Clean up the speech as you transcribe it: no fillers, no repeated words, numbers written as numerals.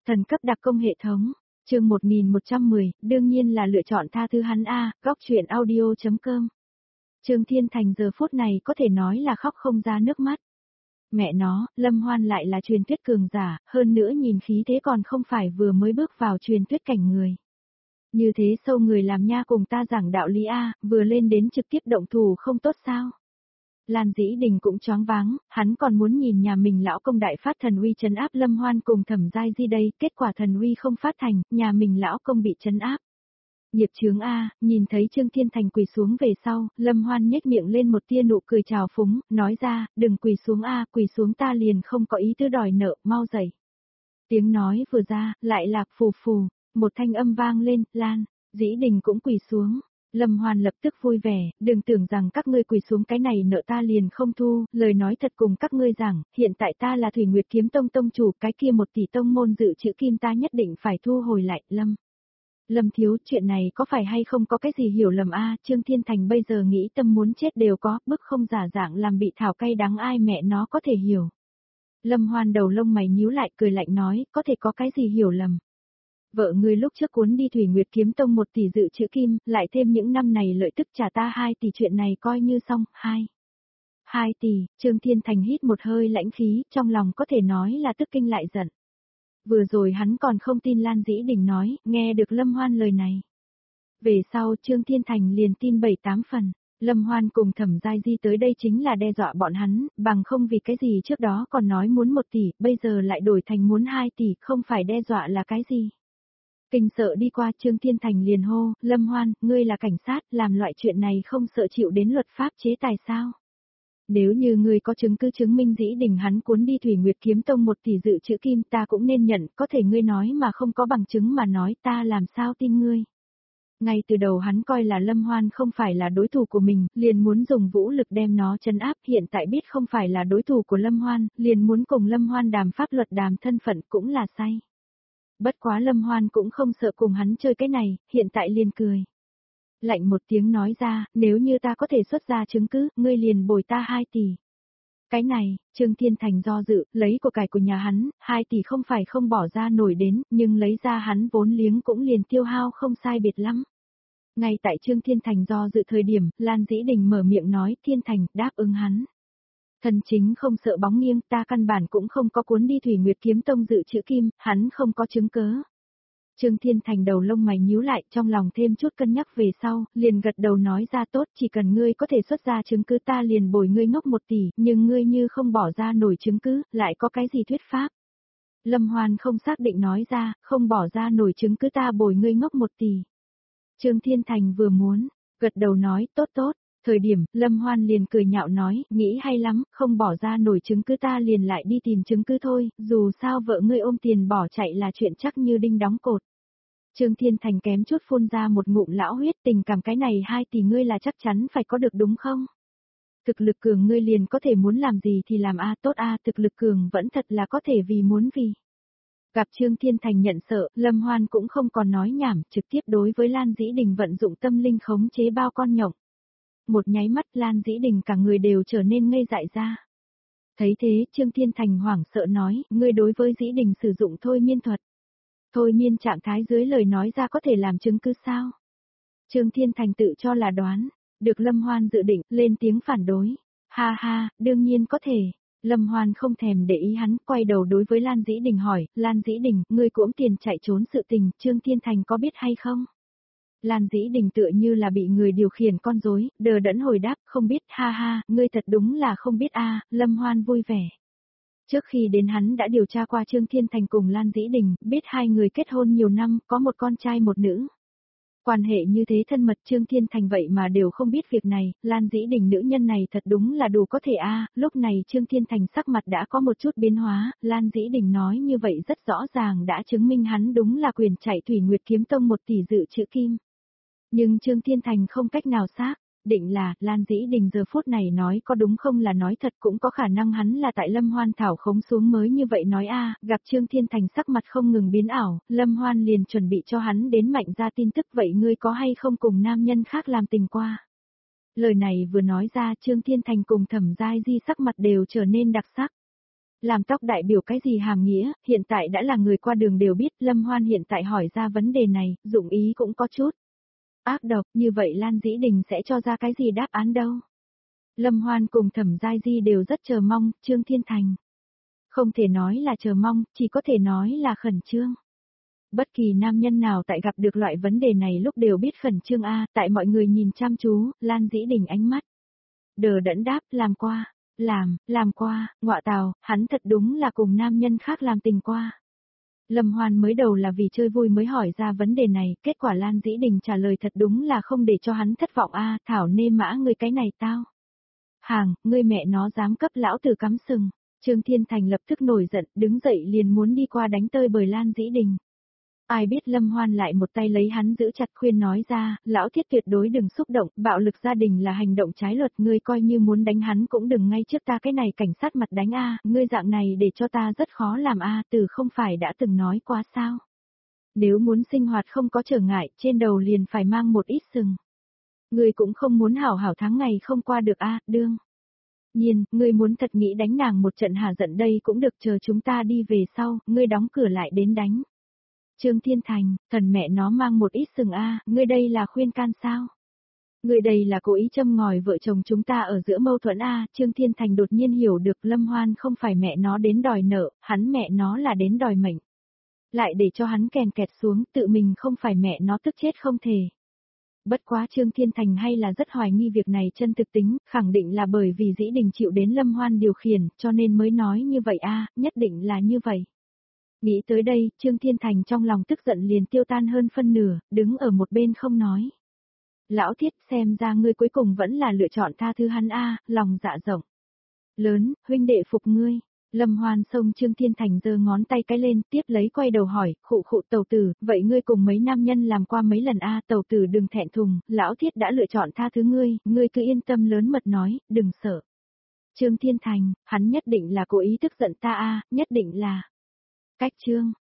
Thần cấp đặc công hệ thống, chương 1110, đương nhiên là lựa chọn tha thứ hắn a, góc truyện audio.com. Trương Thiên Thành giờ phút này có thể nói là khóc không ra nước mắt. Mẹ nó, Lâm Hoan lại là truyền thuyết cường giả, hơn nữa nhìn khí thế còn không phải vừa mới bước vào truyền thuyết cảnh người. Như thế sâu người làm nha cùng ta giảng đạo lý a, vừa lên đến trực tiếp động thủ không tốt sao? Lan Dĩ Đình cũng choáng váng, hắn còn muốn nhìn nhà mình lão công đại phát thần uy trấn áp Lâm Hoan cùng Thẩm Giai Di đây, kết quả thần uy không phát thành, nhà mình lão công bị trấn áp. Nghiệp chướng a, nhìn thấy Trương Thiên Thành quỳ xuống về sau, Lâm Hoan nhếch miệng lên một tia nụ cười trào phúng, nói ra, đừng quỳ xuống a, quỳ xuống ta liền không có ý tứ đòi nợ, mau dậy. Tiếng nói vừa ra, lại lạc phù phù, một thanh âm vang lên, Lan Dĩ Đình cũng quỳ xuống. Lâm Hoan lập tức vui vẻ, đừng tưởng rằng các ngươi quỳ xuống cái này nợ ta liền không thu, lời nói thật cùng các ngươi rằng, hiện tại ta là Thủy Nguyệt Kiếm Tông tông chủ, cái kia 1 tỷ tông môn dự trữ kim ta nhất định phải thu hồi lại, Lâm thiếu, chuyện này có phải hay không có cái gì hiểu lầm a? Trương Thiên Thành bây giờ nghĩ tâm muốn chết đều có, bức không giả dạng làm bị thảo cay đắng ai mẹ nó có thể hiểu. Lâm Hoan đầu lông mày nhíu lại cười lạnh nói, có thể có cái gì hiểu lầm. Vợ ngươi lúc trước cuốn đi Thủy Nguyệt Kiếm Tông 1 tỷ dự trữ kim, lại thêm những năm này lợi tức trả ta 2 tỷ, chuyện này coi như xong, 2 tỷ, Trương Thiên Thành hít một hơi lãnh khí, trong lòng có thể nói là tức kinh lại giận. Vừa rồi hắn còn không tin Lan Dĩ Đình nói, nghe được Lâm Hoan lời này. Về sau Trương Thiên Thành liền tin 7-8 phần, Lâm Hoan cùng Thẩm Giai Di tới đây chính là đe dọa bọn hắn, bằng không vì cái gì trước đó còn nói muốn 1 tỷ, bây giờ lại đổi thành muốn 2 tỷ, không phải đe dọa là cái gì. Kinh sợ đi qua Trương Thiên Thành liền hô, Lâm Hoan, ngươi là cảnh sát, làm loại chuyện này không sợ chịu đến luật pháp chế tài sao? Nếu như ngươi có chứng cứ chứng minh Dĩ Đình hắn cuốn đi Thủy Nguyệt Kiếm Tông 1 tỷ dự trữ kim ta cũng nên nhận, có thể ngươi nói mà không có bằng chứng mà nói ta làm sao tin ngươi. Ngay từ đầu hắn coi là Lâm Hoan không phải là đối thủ của mình, liền muốn dùng vũ lực đem nó trấn áp, hiện tại biết không phải là đối thủ của Lâm Hoan, liền muốn cùng Lâm Hoan đàm pháp luật đàm thân phận cũng là sai. Bất quá Lâm Hoan cũng không sợ cùng hắn chơi cái này, hiện tại liền cười. Lạnh một tiếng nói ra, nếu như ta có thể xuất ra chứng cứ, ngươi liền bồi ta 2 tỷ. Cái này, Trương Thiên Thành do dự, lấy của cải của nhà hắn, 2 tỷ không phải không bỏ ra nổi đến, nhưng lấy ra hắn vốn liếng cũng liền tiêu hao không sai biệt lắm. Ngay tại Trương Thiên Thành do dự thời điểm, Lan Dĩ Đình mở miệng nói, Thiên Thành, đáp ứng hắn. Thần chính không sợ bóng nghiêng, ta căn bản cũng không có cuốn đi Thủy Nguyệt Kiếm Tông dự trữ kim, hắn không có chứng cớ. Trương Thiên Thành đầu lông mày nhíu lại, trong lòng thêm chút cân nhắc về sau, liền gật đầu nói ra tốt, chỉ cần ngươi có thể xuất ra chứng cứ ta liền bồi ngươi ngốc 1 tỷ, nhưng ngươi như không bỏ ra nổi chứng cứ, lại có cái gì thuyết pháp? Lâm Hoan không xác định nói ra, không bỏ ra nổi chứng cứ ta bồi ngươi ngốc 1 tỷ. Trương Thiên Thành vừa muốn, gật đầu nói, tốt tốt. Thời điểm, Lâm Hoan liền cười nhạo nói, nghĩ hay lắm, không bỏ ra nổi chứng cứ ta liền lại đi tìm chứng cứ thôi, dù sao vợ ngươi ôm tiền bỏ chạy là chuyện chắc như đinh đóng cột. Trương Thiên Thành kém chút phun ra một ngụm lão huyết, tình cảm cái này 2 tỷ ngươi là chắc chắn phải có được đúng không? Thực lực cường ngươi liền có thể muốn làm gì thì làm a, tốt a, thực lực cường vẫn thật là có thể vì muốn vì. Gặp Trương Thiên Thành nhận sợ, Lâm Hoan cũng không còn nói nhảm, trực tiếp đối với Lan Dĩ Đình vận dụng tâm linh khống chế bao con nhộng. Một nháy mắt Lan Dĩ Đình cả người đều trở nên ngây dại ra. Thấy thế, Trương Thiên Thành hoảng sợ nói, ngươi đối với Dĩ Đình sử dụng thôi miên thuật. Thôi miên trạng thái dưới lời nói ra có thể làm chứng cứ sao? Trương Thiên Thành tự cho là đoán, được Lâm Hoan dự định, lên tiếng phản đối. Ha ha, đương nhiên có thể. Lâm Hoan không thèm để ý hắn, quay đầu đối với Lan Dĩ Đình hỏi, Lan Dĩ Đình, ngươi cuỗm tiền chạy trốn sự tình, Trương Thiên Thành có biết hay không? Lan Dĩ Đình tựa như là bị người điều khiển con rối, đờ đẫn hồi đáp, không biết, ha ha, ngươi thật đúng là không biết a. Lâm Hoan vui vẻ. Trước khi đến hắn đã điều tra qua Trương Thiên Thành cùng Lan Dĩ Đình, biết hai người kết hôn nhiều năm, có một con trai một nữ. Quan hệ như thế thân mật Trương Thiên Thành vậy mà đều không biết việc này, Lan Dĩ Đình nữ nhân này thật đúng là đủ có thể a. Lúc này Trương Thiên Thành sắc mặt đã có một chút biến hóa, Lan Dĩ Đình nói như vậy rất rõ ràng đã chứng minh hắn đúng là quyền chạy Thủy Nguyệt Kiếm Tông 1 tỷ dự trữ kim. Nhưng Trương Thiên Thành không cách nào xác định là Lan Dĩ Đình giờ phút này nói có đúng không là nói thật, cũng có khả năng hắn là tại Lâm Hoan thảo khống xuống mới như vậy nói a. Gặp Trương Thiên Thành sắc mặt không ngừng biến ảo, Lâm Hoan liền chuẩn bị cho hắn đến mạnh ra tin tức, vậy ngươi có hay không cùng nam nhân khác làm tình qua? Lời này vừa nói ra Trương Thiên Thành cùng Thẩm Giai Di sắc mặt đều trở nên đặc sắc. Làm tóc đại biểu cái gì hàm nghĩa, hiện tại đã là người qua đường đều biết, Lâm Hoan hiện tại hỏi ra vấn đề này, dụng ý cũng có chút ác độc, như vậy Lan Dĩ Đình sẽ cho ra cái gì đáp án đâu. Lâm Hoan cùng Thẩm Giai Di đều rất chờ mong, Trương Thiên Thành. Không thể nói là chờ mong, chỉ có thể nói là khẩn trương. Bất kỳ nam nhân nào tại gặp được loại vấn đề này lúc đều biết khẩn trương a, tại mọi người nhìn chăm chú, Lan Dĩ Đình ánh mắt đờ đẫn đáp, làm qua, làm qua, ngọa tào, hắn thật đúng là cùng nam nhân khác làm tình qua. Lâm Hoan mới đầu là vì chơi vui mới hỏi ra vấn đề này, kết quả Lan Dĩ Đình trả lời thật đúng là không để cho hắn thất vọng a, thảo nê mã ngươi cái này tao. Hàng, ngươi mẹ nó dám cấp lão tử cắm sừng. Trương Thiên Thành lập tức nổi giận, đứng dậy liền muốn đi qua đánh tơi bời Lan Dĩ Đình. Ai biết Lâm Hoan lại một tay lấy hắn giữ chặt khuyên nói ra, lão thiết tuyệt đối đừng xúc động, bạo lực gia đình là hành động trái luật, ngươi coi như muốn đánh hắn cũng đừng ngay trước ta cái này cảnh sát mặt đánh a, ngươi dạng này để cho ta rất khó làm a, từ không phải đã từng nói quá sao. Nếu muốn sinh hoạt không có trở ngại, trên đầu liền phải mang một ít sừng. Ngươi cũng không muốn hảo hảo tháng ngày không qua được a, đương nhiên, ngươi muốn thật nghĩ đánh nàng một trận hả giận đây cũng được, chờ chúng ta đi về sau, ngươi đóng cửa lại đến đánh. Trương Thiên Thành, thần mẹ nó mang một ít sừng a, ngươi đây là khuyên can sao? Ngươi đây là cố ý châm ngòi vợ chồng chúng ta ở giữa mâu thuẫn a, Trương Thiên Thành đột nhiên hiểu được Lâm Hoan không phải mẹ nó đến đòi nợ, hắn mẹ nó là đến đòi mệnh. Lại để cho hắn kèn kẹt xuống, tự mình không phải mẹ nó tức chết không thể. Bất quá Trương Thiên Thành hay là rất hoài nghi việc này chân thực tính, khẳng định là bởi vì Dĩ Đình chịu đến Lâm Hoan điều khiển, cho nên mới nói như vậy a, nhất định là như vậy. Nghĩ tới đây, Trương Thiên Thành trong lòng tức giận liền tiêu tan hơn phân nửa, đứng ở một bên không nói. Lão Thiết, xem ra ngươi cuối cùng vẫn là lựa chọn tha thứ hắn a, lòng dạ rộng. Lớn, huynh đệ phục ngươi. Lâm Hoan xông Trương Thiên Thành giơ ngón tay cái lên, tiếp lấy quay đầu hỏi, khụ khụ tàu tử, vậy ngươi cùng mấy nam nhân làm qua mấy lần a, tàu tử đừng thẹn thùng, lão Thiết đã lựa chọn tha thứ ngươi cứ yên tâm lớn mật nói, đừng sợ. Trương Thiên Thành, hắn nhất định là cố ý tức giận ta a, nhất định là. Cách Trương